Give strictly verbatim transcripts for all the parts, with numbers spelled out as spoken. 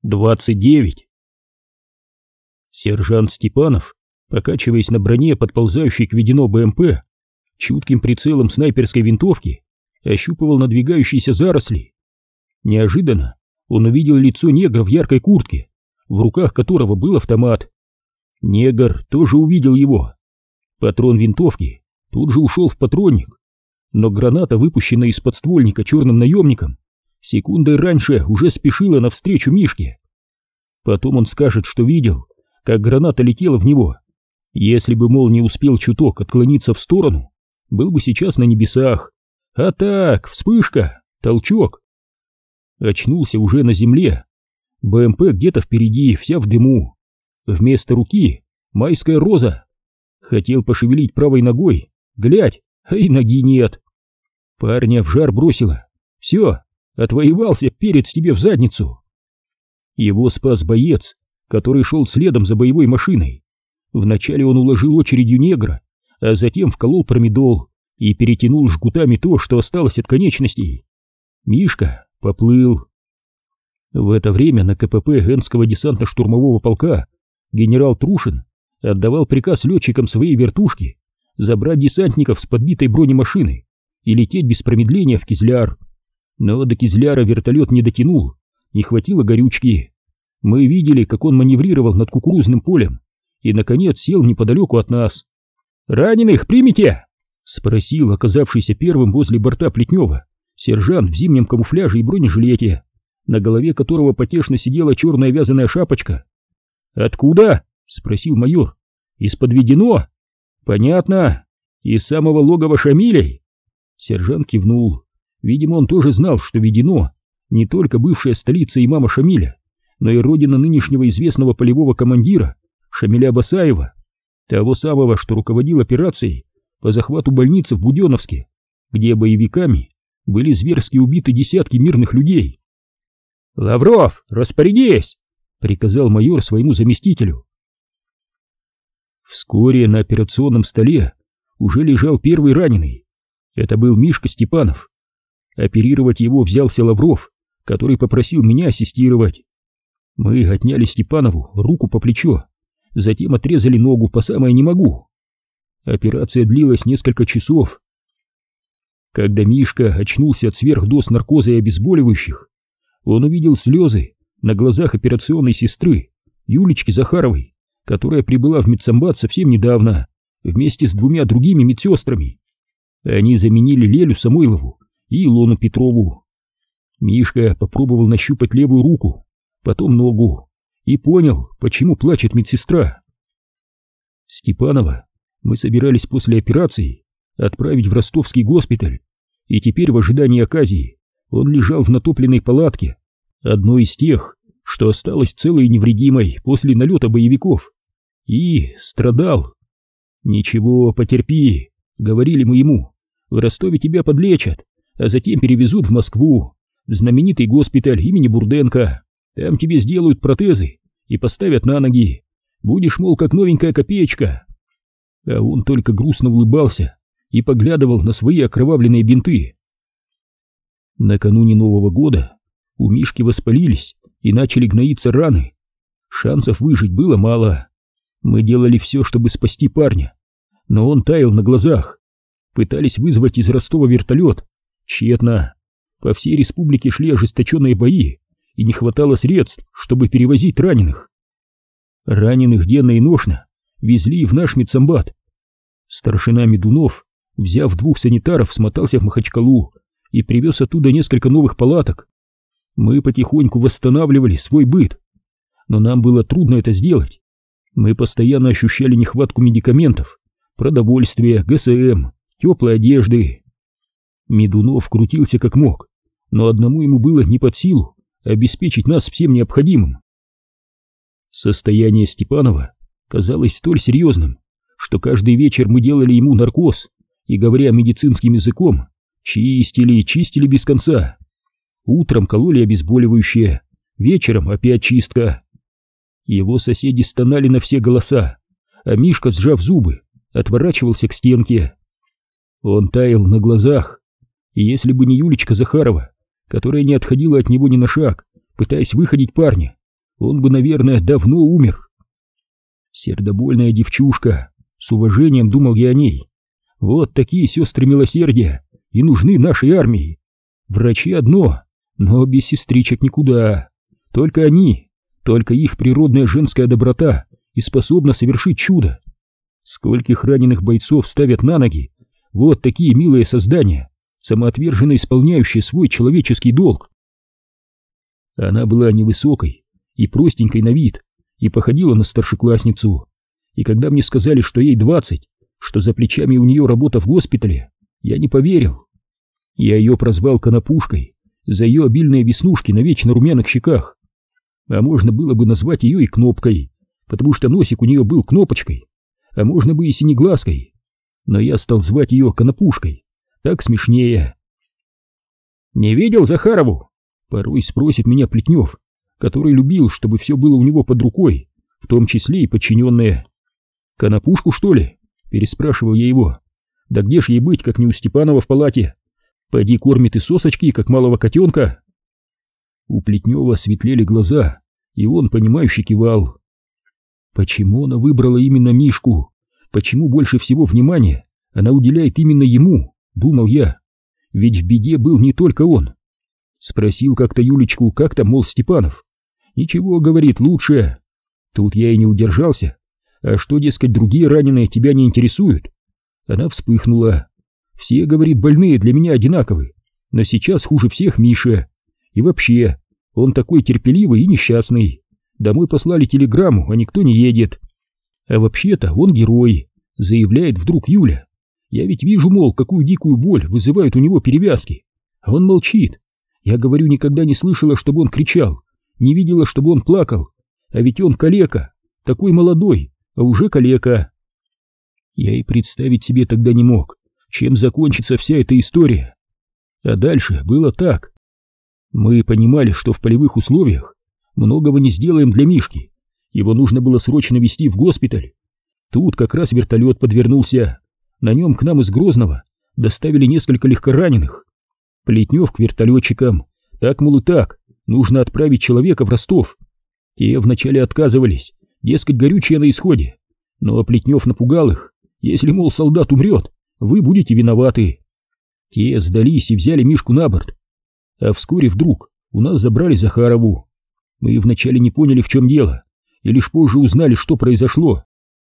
двадцать девять. Сержант Степанов, покачиваясь на броне, подползающей к Ведено БМП, чутким прицелом снайперской винтовки ощупывал надвигающиеся заросли. Неожиданно он увидел лицо негра в яркой куртке, в руках которого был автомат. Негр тоже увидел его. Патрон винтовки тут же ушел в патронник, но граната, выпущенная из подствольника черным наемником, секундой раньше уже спешила навстречу Мишке. Потом он скажет, что видел, как граната летела в него. Если бы, мол, не успел чуток отклониться в сторону, был бы сейчас на небесах. А так, вспышка, толчок. Очнулся уже на земле. БМП где-то впереди, вся в дыму. Вместо руки майская роза. Хотел пошевелить правой ногой, глядь, а и ноги нет. Парня в жар бросило. Все, отвоевался перец тебе в задницу. Его спас боец, который шел следом за боевой машиной. Вначале он уложил очередью негра, а затем вколол промедол и перетянул жгутами то, что осталось от конечностей. Мишка поплыл. В это время на КПП Энского десантно-штурмового полка генерал Трушин отдавал приказ летчикам своей вертушки забрать десантников с подбитой бронемашины и лететь без промедления в Кизляр. Но до Кизляра вертолет не дотянул, не хватило горючки. Мы видели, как он маневрировал над кукурузным полем и, наконец, сел неподалеку от нас. «Раненых примите?» — спросил оказавшийся первым возле борта Плетнева сержант в зимнем камуфляже и бронежилете, на голове которого потешно сидела черная вязаная шапочка. «Откуда?» — спросил майор. «Из-под Ведено?» «Понятно. Из самого логова Шамилей?» Сержант кивнул. Видимо, он тоже знал, что Ведено не только бывшая столица имама Шамиля, но и родина нынешнего известного полевого командира Шамиля Басаева, того самого, что руководил операцией по захвату больницы в Буденновске, где боевиками были зверски убиты десятки мирных людей. «Лавров, распорядись!» — приказал майор своему заместителю. Вскоре на операционном столе уже лежал первый раненый. Это был Мишка Степанов. Оперировать его взялся Лавров, который попросил меня ассистировать. Мы отняли Степанову руку по плечо, затем отрезали ногу по самое не могу. Операция длилась несколько часов. Когда Мишка очнулся от сверхдоз наркоза и обезболивающих, он увидел слезы на глазах операционной сестры Юлечки Захаровой, которая прибыла в медсамбат совсем недавно, вместе с двумя другими медсестрами. Они заменили Лелю Самойлову и Илону Петрову. Мишка попробовал нащупать левую руку, потом ногу, и понял, почему плачет медсестра. Степанова мы собирались после операции отправить в ростовский госпиталь, и теперь в ожидании оказии он лежал в натопленной палатке, одной из тех, что осталась целой и невредимой после налета боевиков, и страдал. «Ничего, потерпи», — говорили мы ему, — «в Ростове тебя подлечат, а затем перевезут в Москву, в знаменитый госпиталь имени Бурденко. Там тебе сделают протезы и поставят на ноги. Будешь, мол, как новенькая копеечка». А он только грустно улыбался и поглядывал на свои окровавленные бинты. Накануне Нового года у Мишки воспалились и начали гноиться раны. Шансов выжить было мало. Мы делали все, чтобы спасти парня, но он таял на глазах. Пытались вызвать из Ростова вертолет. Тщетно. По всей республике шли ожесточенные бои, и не хватало средств, чтобы перевозить раненых. Раненых денно и ношно везли в наш медсамбат. Старшина Медунов, взяв двух санитаров, смотался в Махачкалу и привез оттуда несколько новых палаток. Мы потихоньку восстанавливали свой быт, но нам было трудно это сделать. Мы постоянно ощущали нехватку медикаментов, продовольствия, ГСМ, теплой одежды. Медунов крутился как мог, но одному ему было не под силу обеспечить нас всем необходимым. Состояние Степанова казалось столь серьезным, что каждый вечер мы делали ему наркоз и, говоря медицинским языком, чистили и чистили без конца. Утром кололи обезболивающее, вечером опять чистка. Его соседи стонали на все голоса, а Мишка, сжав зубы, отворачивался к стенке. Он таял на глазах, и если бы не Юлечка Захарова, которая не отходила от него ни на шаг, пытаясь выходить парня, он бы, наверное, давно умер. Сердобольная девчушка, с уважением думал я о ней. Вот такие сестры милосердия и нужны нашей армии. Врачи одно, но без сестричек никуда. Только они, только их природная женская доброта и способна совершить чудо. Скольких раненых бойцов ставят на ноги вот такие милые создания, самоотверженно исполняющие свой человеческий долг. Она была невысокой и простенькой на вид, и походила на старшеклассницу. И когда мне сказали, что ей двадцать, что за плечами у нее работа в госпитале, я не поверил. Я ее прозвал Конопушкой за ее обильные веснушки на вечно румяных щеках. А можно было бы назвать ее и Кнопкой, потому что носик у нее был кнопочкой, а можно бы и синеглазкой. Но я стал звать ее Конопушкой, так смешнее. «Не видел Захарову?» — порой спросит меня Плетнев, который любил, чтобы все было у него под рукой, в том числе и подчиненные. «Конопушку, что ли?» — переспрашивал я его. «Да где ж ей быть, как не у Степанова в палате? Пойди кормит и сосочки, как малого котенка». У Плетнева светлели глаза, и он, понимающе кивал. Почему она выбрала именно Мишку? Почему больше всего внимания она уделяет именно ему? Думал я. Ведь в беде был не только он. Спросил как-то Юлечку, как там, мол, Степанов. Ничего, говорит, лучше. Тут я и не удержался. А что, дескать, другие раненые тебя не интересуют? Она вспыхнула. Все, говорит, больные для меня одинаковы, но сейчас хуже всех Миша. И вообще, он такой терпеливый и несчастный. Домой послали телеграмму, а никто не едет. А вообще-то он герой, заявляет вдруг Юля. Я ведь вижу, мол, какую дикую боль вызывают у него перевязки. А он молчит. Я говорю, никогда не слышала, чтобы он кричал, не видела, чтобы он плакал. А ведь он калека, такой молодой, а уже калека. Я и представить себе тогда не мог, чем закончится вся эта история. А дальше было так. Мы понимали, что в полевых условиях многого не сделаем для Мишки. Его нужно было срочно везти в госпиталь. Тут как раз вертолет подвернулся. На нем к нам из Грозного доставили несколько легкораненых. Плетнев к вертолетчикам. Так, мол, и так, нужно отправить человека в Ростов. Те вначале отказывались, дескать, горючее на исходе. Но Плетнев напугал их. Если, мол, солдат умрет, вы будете виноваты. Те сдались и взяли Мишку на борт. А вскоре вдруг у нас забрали Захарову. Мы вначале не поняли, в чем дело, и лишь позже узнали, что произошло.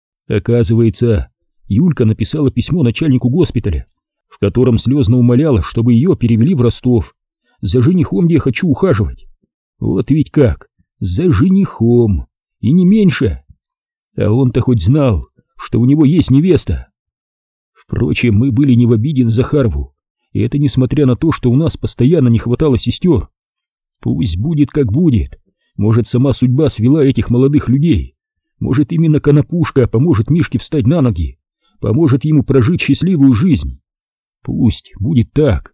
Оказывается, Юлька написала письмо начальнику госпиталя, в котором слезно умоляла, чтобы ее перевели в Ростов. За женихом я хочу ухаживать. Вот ведь как, за женихом, и не меньше. А он-то хоть знал, что у него есть невеста. Впрочем, мы были не в обиде на Захарову, и это несмотря на то, что у нас постоянно не хватало сестер. Пусть будет как будет. Может, сама судьба свела этих молодых людей. Может, именно Конопушка поможет Мишке встать на ноги, поможет ему прожить счастливую жизнь. Пусть будет так.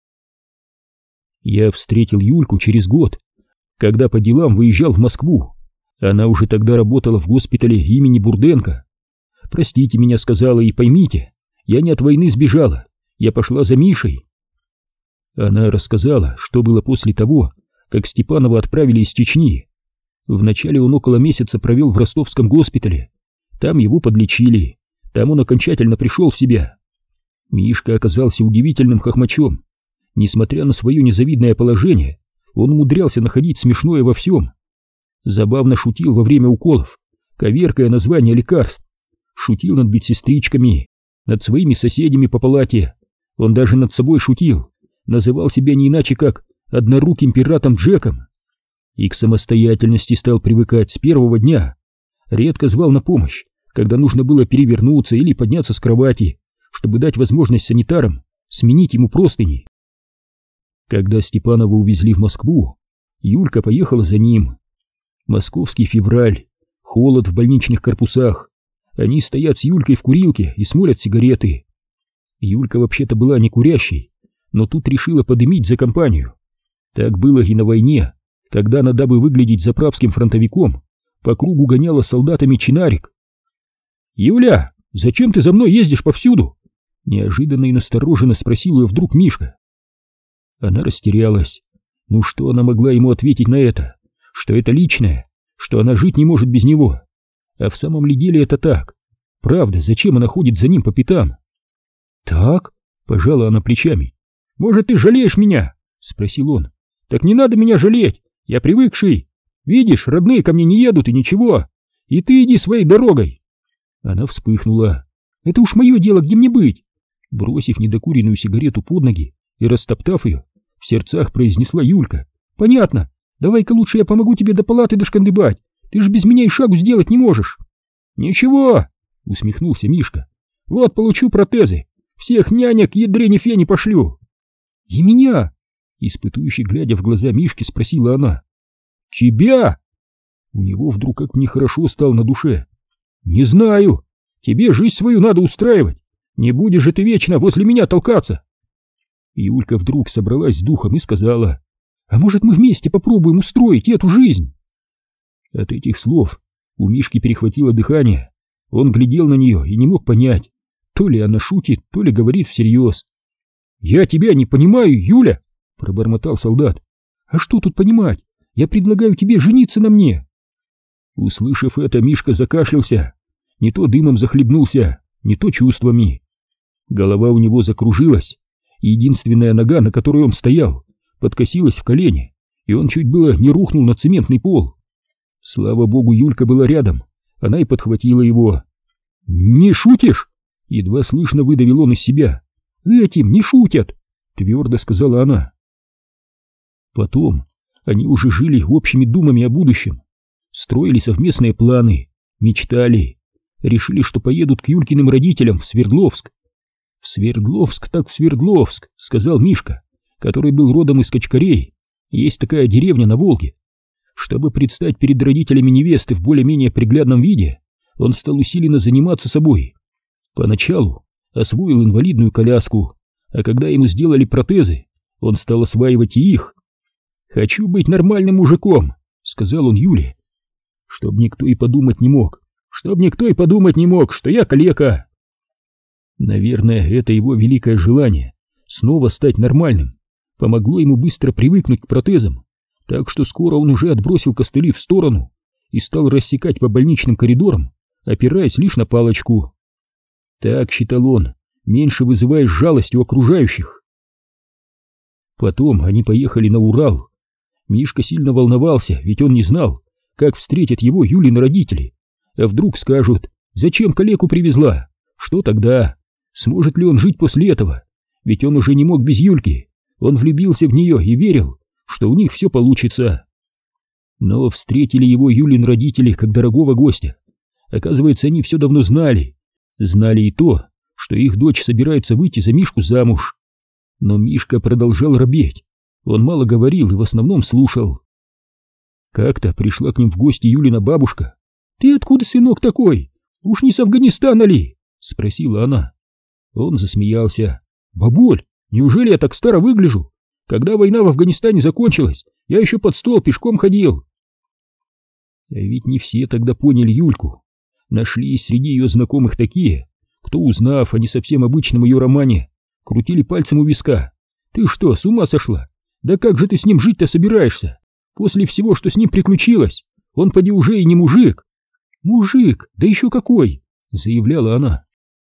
Я встретил Юльку через год, когда по делам выезжал в Москву. Она уже тогда работала в госпитале имени Бурденко. «Простите меня», — сказала, — «и поймите, я не от войны сбежала, я пошла за Мишей». Она рассказала, что было после того, как Степанова отправили из Чечни. Вначале он около месяца провел в ростовском госпитале. Там его подлечили, там он окончательно пришел в себя. Мишка оказался удивительным хохмачом. Несмотря на свое незавидное положение, он умудрялся находить смешное во всем. Забавно шутил во время уколов, коверкая названия лекарств. Шутил над медсестричками, над своими соседями по палате. Он даже над собой шутил, называл себя не иначе как одноруким пиратом Джеком. И к самостоятельности стал привыкать с первого дня. Редко звал на помощь, когда нужно было перевернуться или подняться с кровати, чтобы дать возможность санитарам сменить ему простыни. Когда Степанова увезли в Москву, Юлька поехала за ним. Московский февраль, холод в больничных корпусах. Они стоят с Юлькой в курилке и смолят сигареты. Юлька вообще-то была не курящей, но тут решила подымить за компанию. Так было и на войне, когда она, дабы выглядеть заправским фронтовиком, по кругу гоняла с солдатами чинарик. «Юля, зачем ты за мной ездишь повсюду?» Неожиданно и настороженно спросил ее вдруг Мишка. Она растерялась. Ну что она могла ему ответить на это? Что это личное, что она жить не может без него. А в самом ли деле это так? Правда, зачем она ходит за ним по пятам? Так, пожала она плечами. Может, ты жалеешь меня? Спросил он. Так не надо меня жалеть, я привыкший. Видишь, родные ко мне не едут и ничего. И ты иди своей дорогой. Она вспыхнула. Это уж мое дело, где мне быть? Бросив недокуренную сигарету под ноги и растоптав ее, в сердцах произнесла Юлька. Понятно. Давай-ка лучше я помогу тебе до палаты дошкандыбать. Ты же без меня и шагу сделать не можешь. Ничего, усмехнулся Мишка. Вот получу протезы. Всех нянек ядрене фени пошлю. И меня? Испытующе глядя в глаза Мишки, спросила она. Тебя? У него вдруг как нехорошо стало на душе. Не знаю. Тебе жизнь свою надо устраивать. Не будешь же ты вечно возле меня толкаться. Юлька вдруг собралась с духом и сказала: а может, мы вместе попробуем устроить эту жизнь? От этих слов у Мишки перехватило дыхание. Он глядел на нее и не мог понять, то ли она шутит, то ли говорит всерьез. «Я тебя не понимаю, Юля!» — пробормотал солдат. «А что тут понимать? Я предлагаю тебе жениться на мне!» Услышав это, Мишка закашлялся. Не то дымом захлебнулся, не то чувствами. Голова у него закружилась, и единственная нога, на которой он стоял, подкосилась в колени, и он чуть было не рухнул на цементный пол. Слава богу, Юлька была рядом, она и подхватила его. «Не шутишь?» — едва слышно выдавил он из себя. «Этим не шутят!» — твердо сказала она. Потом они уже жили общими думами о будущем, строили совместные планы, мечтали, решили, что поедут к Юлькиным родителям в Свердловск. «В Свердловск, так в Свердловск», — сказал Мишка, который был родом из Качкарей. Есть такая деревня на Волге. Чтобы предстать перед родителями невесты в более-менее приглядном виде, он стал усиленно заниматься собой. Поначалу освоил инвалидную коляску, а когда ему сделали протезы, он стал осваивать и их. «Хочу быть нормальным мужиком», — сказал он Юле. «Чтоб никто и подумать не мог, чтоб никто и подумать не мог, что я калека». Наверное, это его великое желание снова стать нормальным помогло ему быстро привыкнуть к протезам, так что скоро он уже отбросил костыли в сторону и стал рассекать по больничным коридорам, опираясь лишь на палочку. Так, считал он, меньше вызываешь жалость у окружающих. Потом они поехали на Урал. Мишка сильно волновался, ведь он не знал, как встретят его Юлины родители. А вдруг скажут: зачем калеку привезла? Что тогда? Сможет ли он жить после этого? Ведь он уже не мог без Юльки. Он влюбился в нее и верил, что у них все получится. Но встретили его Юлин родители как дорогого гостя. Оказывается, они все давно знали. Знали и то, что их дочь собирается выйти за Мишку замуж. Но Мишка продолжал робеть. Он мало говорил и в основном слушал. Как-то пришла к ним в гости Юлина бабушка. «Ты откуда, сынок, такой? Уж не с Афганистана ли?» — спросила она. Он засмеялся. «Бабуль, неужели я так старо выгляжу? Когда война в Афганистане закончилась, я еще под стол пешком ходил». А ведь не все тогда поняли Юльку. Нашлись среди ее знакомых такие, кто, узнав о не совсем обычном ее романе, крутили пальцем у виска. «Ты что, с ума сошла? Да как же ты с ним жить-то собираешься? После всего, что с ним приключилось, он поди уже и не мужик». «Мужик, да еще какой!» — заявляла она.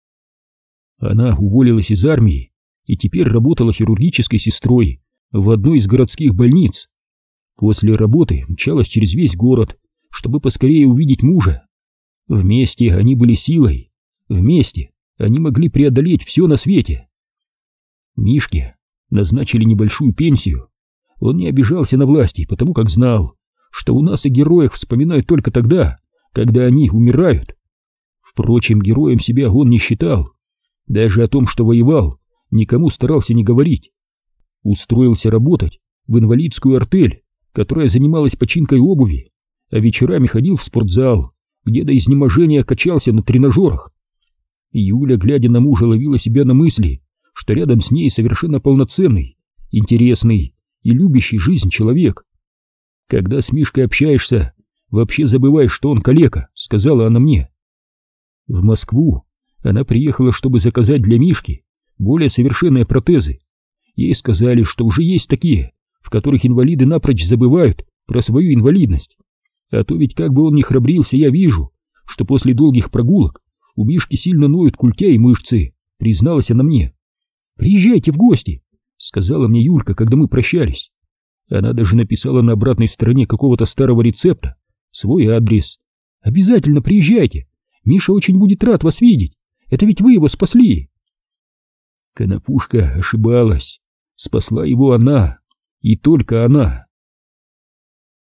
Она уволилась из армии и теперь работала хирургической сестрой в одной из городских больниц. После работы мчалась через весь город, чтобы поскорее увидеть мужа. Вместе они были силой, вместе они могли преодолеть все на свете. Мишке назначили небольшую пенсию. Он не обижался на власти, потому как знал, что у нас о героях вспоминают только тогда, когда они умирают. Впрочем, героем себя он не считал. Даже о том, что воевал, никому старался не говорить. Устроился работать в инвалидскую артель, которая занималась починкой обуви, а вечерами ходил в спортзал, где до изнеможения качался на тренажерах. Юля, глядя на мужа, ловила себя на мысли, что рядом с ней совершенно полноценный, интересный и любящий жизнь человек. «Когда с Мишкой общаешься, вообще забываешь, что он калека», — сказала она мне. В Москву она приехала, чтобы заказать для Мишки более совершенные протезы. Ей сказали, что уже есть такие, в которых инвалиды напрочь забывают про свою инвалидность. А то ведь как бы он ни храбрился, я вижу, что после долгих прогулок у Мишки сильно ноют культя и мышцы, призналась она мне. «Приезжайте в гости», — сказала мне Юлька, когда мы прощались. Она даже написала на обратной стороне какого-то старого рецепта свой адрес. «Обязательно приезжайте, Миша очень будет рад вас видеть, это ведь вы его спасли». Конопушка ошибалась, спасла его она, и только она.